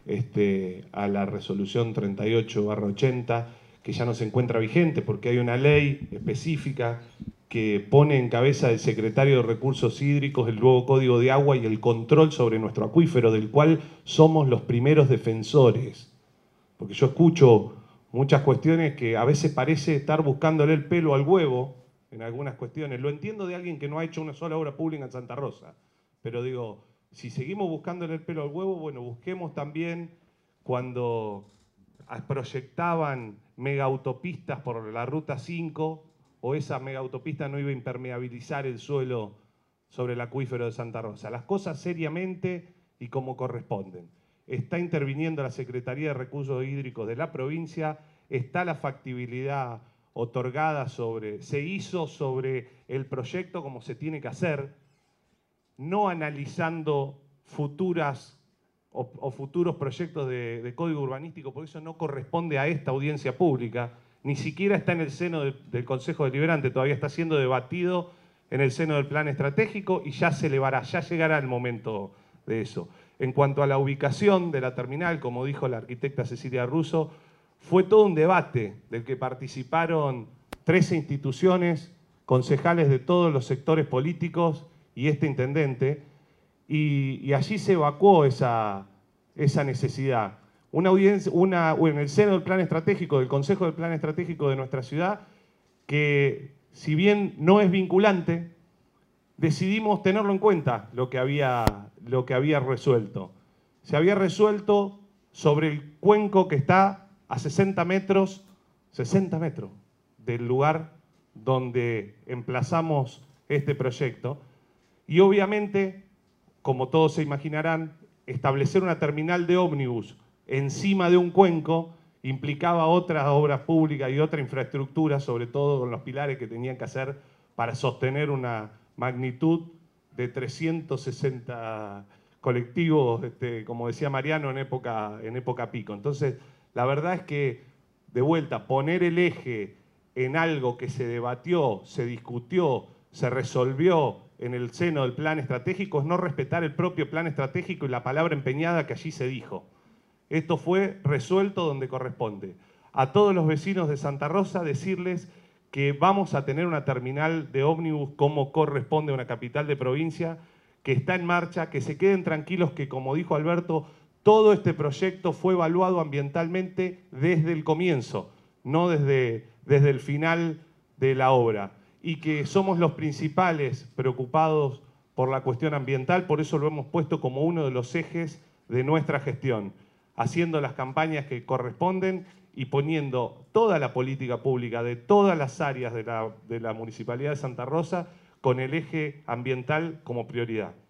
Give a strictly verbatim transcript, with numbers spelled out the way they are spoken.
este, a la resolución treinta y ocho barra ochenta, que ya no se encuentra vigente porque hay una ley específica que pone en cabeza del secretario de Recursos Hídricos el nuevo Código de Agua y el control sobre nuestro acuífero, del cual somos los primeros defensores. Porque yo escucho muchas cuestiones que a veces parece estar buscándole el pelo al huevo en algunas cuestiones. Lo entiendo de alguien que no ha hecho una sola obra pública en Santa Rosa, pero digo, si seguimos buscándole el pelo al huevo, bueno, busquemos también cuando proyectaban mega autopistas por la Ruta cinco, o esa mega autopista no iba a impermeabilizar el suelo sobre el acuífero de Santa Rosa. Las cosas seriamente y como corresponden. Está interviniendo la Secretaría de Recursos Hídricos de la provincia, está la factibilidad otorgada sobre, se hizo sobre el proyecto como se tiene que hacer, no analizando futuras o, o futuros proyectos de, de código urbanístico, porque eso no corresponde a esta audiencia pública, ni siquiera está en el seno del, del Consejo Deliberante, todavía está siendo debatido en el seno del plan estratégico y ya se elevará, ya llegará el momento de eso. En cuanto a la ubicación de la terminal, como dijo la arquitecta Cecilia Russo, fue todo un debate del que participaron trece instituciones, concejales de todos los sectores políticos y este intendente, y, y allí se evacuó esa, esa necesidad. Una audiencia, una, en el seno del plan estratégico, del Consejo del Plan Estratégico de nuestra ciudad, que si bien no es vinculante, decidimos tenerlo en cuenta lo que había, lo que había resuelto. Se había resuelto sobre el cuenco que está a sesenta metros, sesenta metros del lugar donde emplazamos este proyecto. Y obviamente, como todos se imaginarán, establecer una terminal de ómnibus encima de un cuenco implicaba otras obras públicas y otra infraestructura, sobre todo con los pilares que tenían que hacer para sostener una magnitud de trescientos sesenta colectivos, este, como decía Mariano, en época, en época pico. Entonces, la verdad es que, de vuelta, poner el eje en algo que se debatió, se discutió, se resolvió en el seno del plan estratégico es no respetar el propio plan estratégico y la palabra empeñada que allí se dijo. Esto fue resuelto donde corresponde. A todos los vecinos de Santa Rosa decirles que vamos a tener una terminal de ómnibus como corresponde a una capital de provincia, que está en marcha, que se queden tranquilos que, como dijo Alberto, todo este proyecto fue evaluado ambientalmente desde el comienzo, no desde, desde el final de la obra, y que somos los principales preocupados por la cuestión ambiental, por eso lo hemos puesto como uno de los ejes de nuestra gestión, haciendo las campañas que corresponden y poniendo toda la política pública de todas las áreas de la, de la Municipalidad de Santa Rosa con el eje ambiental como prioridad.